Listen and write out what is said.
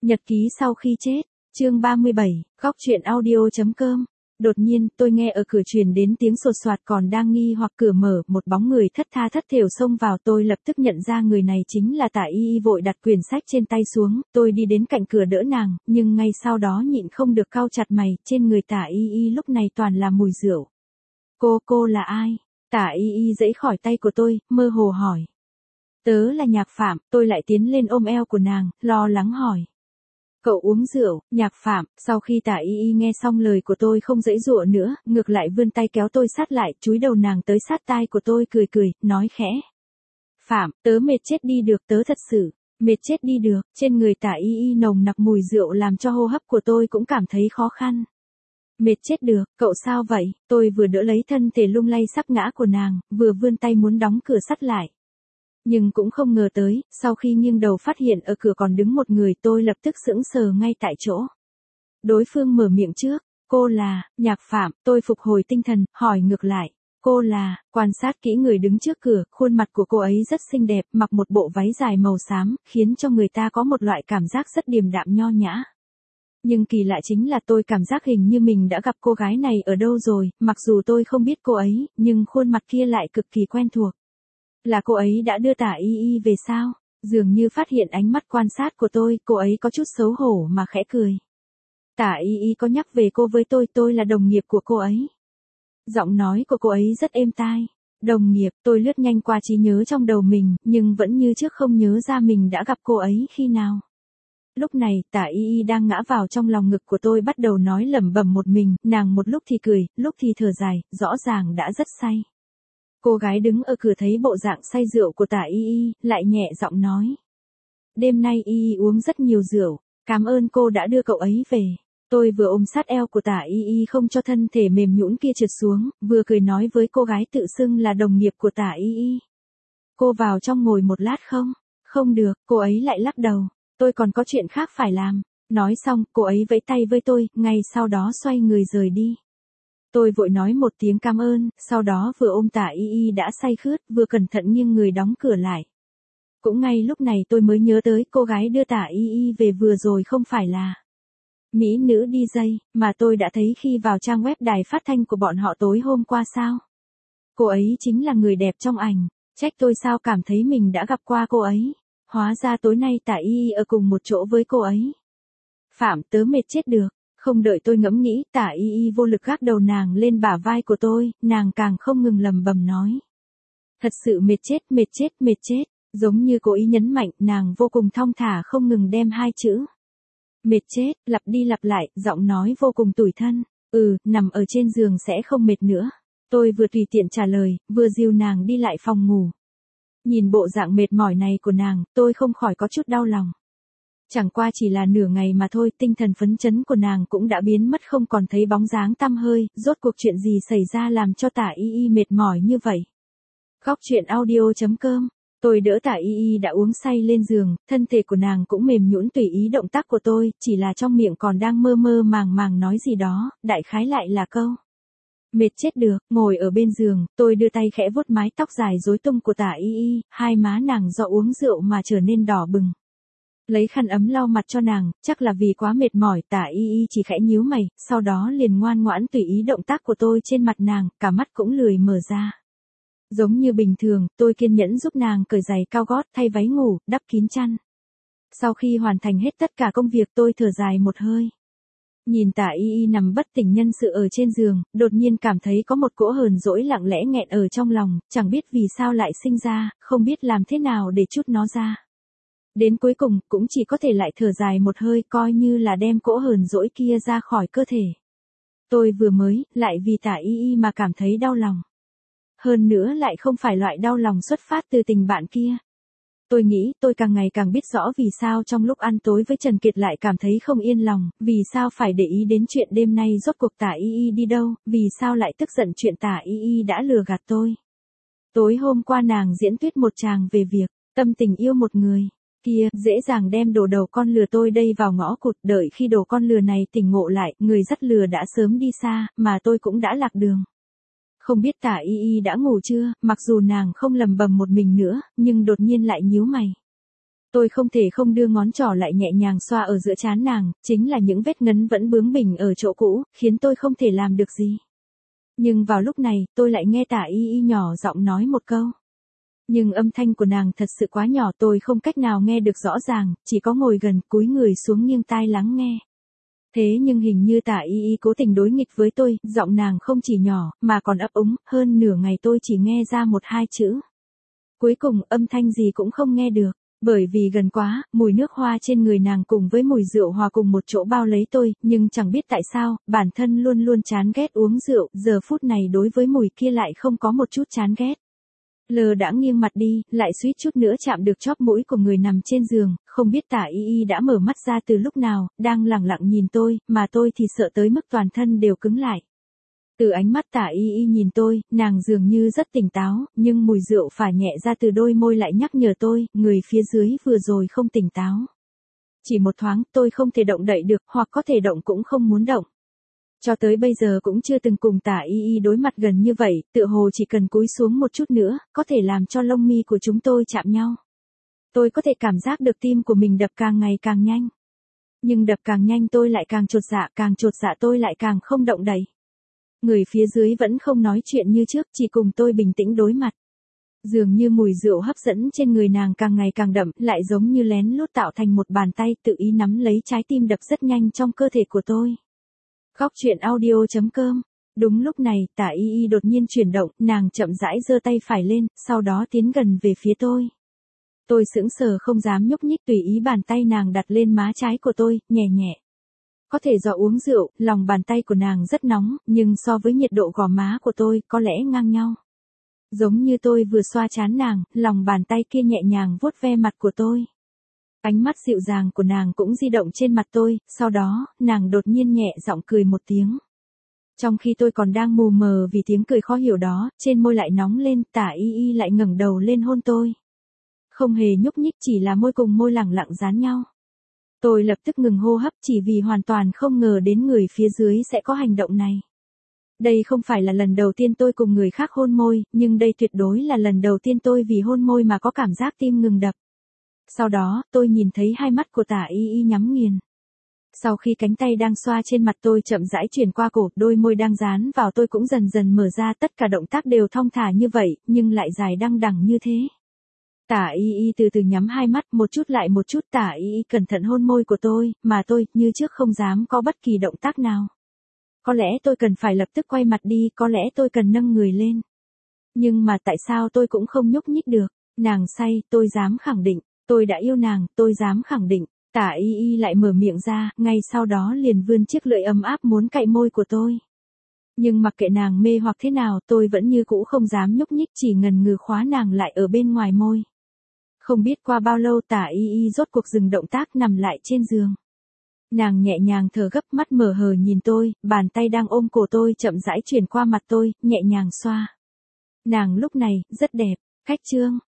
Nhật ký sau khi chết, chương 37, góc truyện audio.com. Đột nhiên, tôi nghe ở cửa truyền đến tiếng sột soạt, còn đang nghi hoặc cửa mở, một bóng người thất tha thất thểu xông vào. Tôi lập tức nhận ra người này chính là Tả Y Y, vội đặt quyển sách trên tay xuống. Tôi đi đến cạnh cửa đỡ nàng, nhưng ngay sau đó nhịn không được cau chặt mày. Trên người Tả Y Y lúc này toàn là mùi rượu. Cô là ai? Tả Y Y giãy khỏi tay của tôi, mơ hồ hỏi. Tớ là Nhạc Phạm. Tôi lại tiến lên ôm eo của nàng, lo lắng hỏi. Cậu uống rượu? Nhạc Phạm, sau khi Tả Y Y nghe xong lời của tôi không giãy giụa nữa, ngược lại vươn tay kéo tôi sát lại, chúi đầu nàng tới sát tai của tôi, cười, nói khẽ. Phạm, tớ mệt chết đi được, tớ thật sự mệt chết đi được. Trên người Tả Y Y nồng nặc mùi rượu làm cho hô hấp của tôi cũng cảm thấy khó khăn. Mệt chết được, cậu sao vậy? Tôi vừa đỡ lấy thân thể lung lay sắp ngã của nàng, vừa vươn tay muốn đóng cửa sắt lại. Nhưng cũng không ngờ tới, sau khi nghiêng đầu phát hiện ở cửa còn đứng một người, tôi lập tức sững sờ ngay tại chỗ. Đối phương mở miệng trước, cô là Nhạc Phạm. Tôi phục hồi tinh thần, hỏi ngược lại, cô là? Quan sát kỹ người đứng trước cửa, khuôn mặt của cô ấy rất xinh đẹp, mặc một bộ váy dài màu xám, khiến cho người ta có một loại cảm giác rất điềm đạm nho nhã. Nhưng kỳ lạ chính là tôi cảm giác hình như mình đã gặp cô gái này ở đâu rồi, mặc dù tôi không biết cô ấy, nhưng khuôn mặt kia lại cực kỳ quen thuộc. Là cô ấy đã đưa Tả Y Y về sao? Dường như phát hiện ánh mắt quan sát của tôi, cô ấy có chút xấu hổ mà khẽ cười. Tả Y Y có nhắc về cô với tôi là đồng nghiệp của cô ấy. Giọng nói của cô ấy rất êm tai. Đồng nghiệp, tôi lướt nhanh qua trí nhớ trong đầu mình, nhưng vẫn như trước không nhớ ra mình đã gặp cô ấy khi nào. Lúc này, Tả Y Y đang ngã vào trong lòng ngực của tôi, bắt đầu nói lẩm bẩm một mình, nàng một lúc thì cười, lúc thì thở dài, rõ ràng đã rất say. Cô gái đứng ở cửa thấy bộ dạng say rượu của Tả Y Y, lại nhẹ giọng nói. Đêm nay Y Y uống rất nhiều rượu, cảm ơn cô đã đưa cậu ấy về. Tôi vừa ôm sát eo của Tả Y Y không cho thân thể mềm nhũn kia trượt xuống, vừa cười nói với cô gái tự xưng là đồng nghiệp của Tả Y Y. Cô vào trong ngồi một lát không? Không được, cô ấy lại lắc đầu. Tôi còn có chuyện khác phải làm. Nói xong, cô ấy vẫy tay với tôi, ngay sau đó xoay người rời đi. Tôi vội nói một tiếng cảm ơn, sau đó vừa ôm Tả Y Y đã say khướt, vừa cẩn thận nghiêng người đóng cửa lại. Cũng ngay lúc này tôi mới nhớ tới cô gái đưa Tả Y Y về vừa rồi không phải là mỹ nữ DJ, mà tôi đã thấy khi vào trang web đài phát thanh của bọn họ tối hôm qua sao. Cô ấy chính là người đẹp trong ảnh, trách tôi sao cảm thấy mình đã gặp qua cô ấy. Hóa ra tối nay Tả Y Y ở cùng một chỗ với cô ấy. Phạm, tớ mệt chết được. Không đợi tôi ngẫm nghĩ, Tả Y Y vô lực gác đầu nàng lên bả vai của tôi, nàng càng không ngừng lẩm bẩm nói. Thật sự mệt chết, giống như cố ý nhấn mạnh, nàng vô cùng thong thả không ngừng đem hai chữ. Mệt chết, lặp đi lặp lại, giọng nói vô cùng tủi thân. Nằm ở trên giường sẽ không mệt nữa. Tôi vừa tùy tiện trả lời, vừa dìu nàng đi lại phòng ngủ. Nhìn bộ dạng mệt mỏi này của nàng, tôi không khỏi có chút đau lòng. Chẳng qua chỉ là nửa ngày mà thôi, tinh thần phấn chấn của nàng cũng đã biến mất không còn thấy bóng dáng tăm hơi, rốt cuộc chuyện gì xảy ra làm cho Tả Y Y mệt mỏi như vậy. Góc truyện audio.com. Tôi đỡ Tả Y Y đã uống say lên giường, thân thể của nàng cũng mềm nhũn tùy ý động tác của tôi, chỉ là trong miệng còn đang mơ mơ màng màng nói gì đó, đại khái lại là câu. Mệt chết được, ngồi ở bên giường, tôi đưa tay khẽ vuốt mái tóc dài rối tung của Tả Y Y, hai má nàng do uống rượu mà trở nên đỏ bừng. Lấy khăn ấm lau mặt cho nàng, chắc là vì quá mệt mỏi, Tả Y Y chỉ khẽ nhíu mày, sau đó liền ngoan ngoãn tùy ý động tác của tôi trên mặt nàng, cả mắt cũng lười mở ra. Giống như bình thường, tôi kiên nhẫn giúp nàng cởi giày cao gót, thay váy ngủ, đắp kín chăn. Sau khi hoàn thành hết tất cả công việc, tôi thở dài một hơi. Nhìn Tả Y Y nằm bất tỉnh nhân sự ở trên giường, đột nhiên cảm thấy có một cỗ hờn dỗi lặng lẽ nghẹn ở trong lòng, chẳng biết vì sao lại sinh ra, không biết làm thế nào để trút nó ra. Đến cuối cùng, cũng chỉ có thể lại thở dài một hơi, coi như là đem cỗ hờn dỗi kia ra khỏi cơ thể. Tôi vừa mới, lại vì Tả Y Y mà cảm thấy đau lòng. Hơn nữa lại không phải loại đau lòng xuất phát từ tình bạn kia. Tôi nghĩ, tôi càng ngày càng biết rõ vì sao trong lúc ăn tối với Trần Kiệt lại cảm thấy không yên lòng, vì sao phải để ý đến chuyện đêm nay rốt cuộc Tả Y Y đi đâu, vì sao lại tức giận chuyện Tả Y Y đã lừa gạt tôi. Tối hôm qua nàng diễn thuyết một tràng về việc, tâm tình yêu một người. Kia, dễ dàng đem đồ đầu con lừa tôi đây vào ngõ cụt, đợi khi đồ con lừa này tỉnh ngộ lại, người dắt lừa đã sớm đi xa, mà tôi cũng đã lạc đường. Không biết Tả Y Y đã ngủ chưa, mặc dù nàng không lầm bầm một mình nữa, nhưng đột nhiên lại nhíu mày. Tôi không thể không đưa ngón trỏ lại nhẹ nhàng xoa ở giữa trán nàng, chính là những vết ngấn vẫn bướng bỉnh ở chỗ cũ, khiến tôi không thể làm được gì. Nhưng vào lúc này, tôi lại nghe Tả Y Y nhỏ giọng nói một câu. Nhưng âm thanh của nàng thật sự quá nhỏ, tôi không cách nào nghe được rõ ràng, chỉ có ngồi gần cúi người xuống nghiêng tai lắng nghe. Thế nhưng hình như Tả Y Y cố tình đối nghịch với tôi, giọng nàng không chỉ nhỏ, mà còn ấp úng, hơn nửa ngày tôi chỉ nghe ra một hai chữ. Cuối cùng âm thanh gì cũng không nghe được. Bởi vì gần quá, mùi nước hoa trên người nàng cùng với mùi rượu hòa cùng một chỗ bao lấy tôi, nhưng chẳng biết tại sao, bản thân luôn luôn chán ghét uống rượu, giờ phút này đối với mùi kia lại không có một chút chán ghét. Lờ đã nghiêng mặt đi, lại suýt chút nữa chạm được chóp mũi của người nằm trên giường, không biết Tả Y Y đã mở mắt ra từ lúc nào, đang lẳng lặng nhìn tôi, mà tôi thì sợ tới mức toàn thân đều cứng lại. Từ ánh mắt Tả Y Y nhìn tôi, nàng dường như rất tỉnh táo, nhưng mùi rượu phả nhẹ ra từ đôi môi lại nhắc nhở tôi, người phía dưới vừa rồi không tỉnh táo. Chỉ một thoáng, tôi không thể động đậy được, hoặc có thể động cũng không muốn động. Cho tới bây giờ cũng chưa từng cùng Tả Y Y đối mặt gần như vậy, tựa hồ chỉ cần cúi xuống một chút nữa, có thể làm cho lông mi của chúng tôi chạm nhau. Tôi có thể cảm giác được tim của mình đập càng ngày càng nhanh. Nhưng đập càng nhanh tôi lại càng chột dạ tôi lại càng không động đậy. Người phía dưới vẫn không nói chuyện như trước, chỉ cùng tôi bình tĩnh đối mặt. Dường như mùi rượu hấp dẫn trên người nàng càng ngày càng đậm, lại giống như lén lút tạo thành một bàn tay tự ý nắm lấy trái tim đập rất nhanh trong cơ thể của tôi. Góc truyện audio.com. Đúng lúc này, Tả Y Y đột nhiên chuyển động, nàng chậm rãi giơ tay phải lên, sau đó tiến gần về phía tôi. Tôi sững sờ không dám nhúc nhích, tùy ý bàn tay nàng đặt lên má trái của tôi, nhẹ nhẹ. Có thể do uống rượu, lòng bàn tay của nàng rất nóng, nhưng so với nhiệt độ gò má của tôi, có lẽ ngang nhau. Giống như tôi vừa xoa trán nàng, lòng bàn tay kia nhẹ nhàng vuốt ve mặt của tôi. Ánh mắt dịu dàng của nàng cũng di động trên mặt tôi, sau đó, nàng đột nhiên nhẹ giọng cười một tiếng. Trong khi tôi còn đang mù mờ vì tiếng cười khó hiểu đó, trên môi lại nóng lên, Tả Y Y lại ngẩng đầu lên hôn tôi. Không hề nhúc nhích, chỉ là môi cùng môi lẳng lặng dán nhau. Tôi lập tức ngừng hô hấp chỉ vì hoàn toàn không ngờ đến người phía dưới sẽ có hành động này. Đây không phải là lần đầu tiên tôi cùng người khác hôn môi, nhưng đây tuyệt đối là lần đầu tiên tôi vì hôn môi mà có cảm giác tim ngừng đập. Sau đó, tôi nhìn thấy hai mắt của Tả Y Y nhắm nghiền. Sau khi cánh tay đang xoa trên mặt tôi chậm rãi chuyển qua cổ, đôi môi đang dán vào tôi cũng dần dần mở ra, tất cả động tác đều thong thả như vậy, nhưng lại dài đăng đẳng như thế. Tả Y Y từ từ nhắm hai mắt, một chút lại một chút, Tả Y Y cẩn thận hôn môi của tôi, mà tôi, như trước không dám có bất kỳ động tác nào. Có lẽ tôi cần phải lập tức quay mặt đi, có lẽ tôi cần nâng người lên. Nhưng mà tại sao tôi cũng không nhúc nhích được? Nàng say, tôi dám khẳng định, tôi đã yêu nàng, tôi dám khẳng định. Tả Y Y lại mở miệng ra, ngay sau đó liền vươn chiếc lưỡi ấm áp muốn cạy môi của tôi. Nhưng mặc kệ nàng mê hoặc thế nào, tôi vẫn như cũ không dám nhúc nhích, chỉ ngần ngừ khóa nàng lại ở bên ngoài môi. Không biết qua bao lâu Tả Y Y rốt cuộc dừng động tác nằm lại trên giường. Nàng nhẹ nhàng thở gấp, mắt mở hờ nhìn tôi, bàn tay đang ôm cổ tôi chậm rãi chuyển qua mặt tôi, nhẹ nhàng xoa. Nàng lúc này, rất đẹp. Khách chương.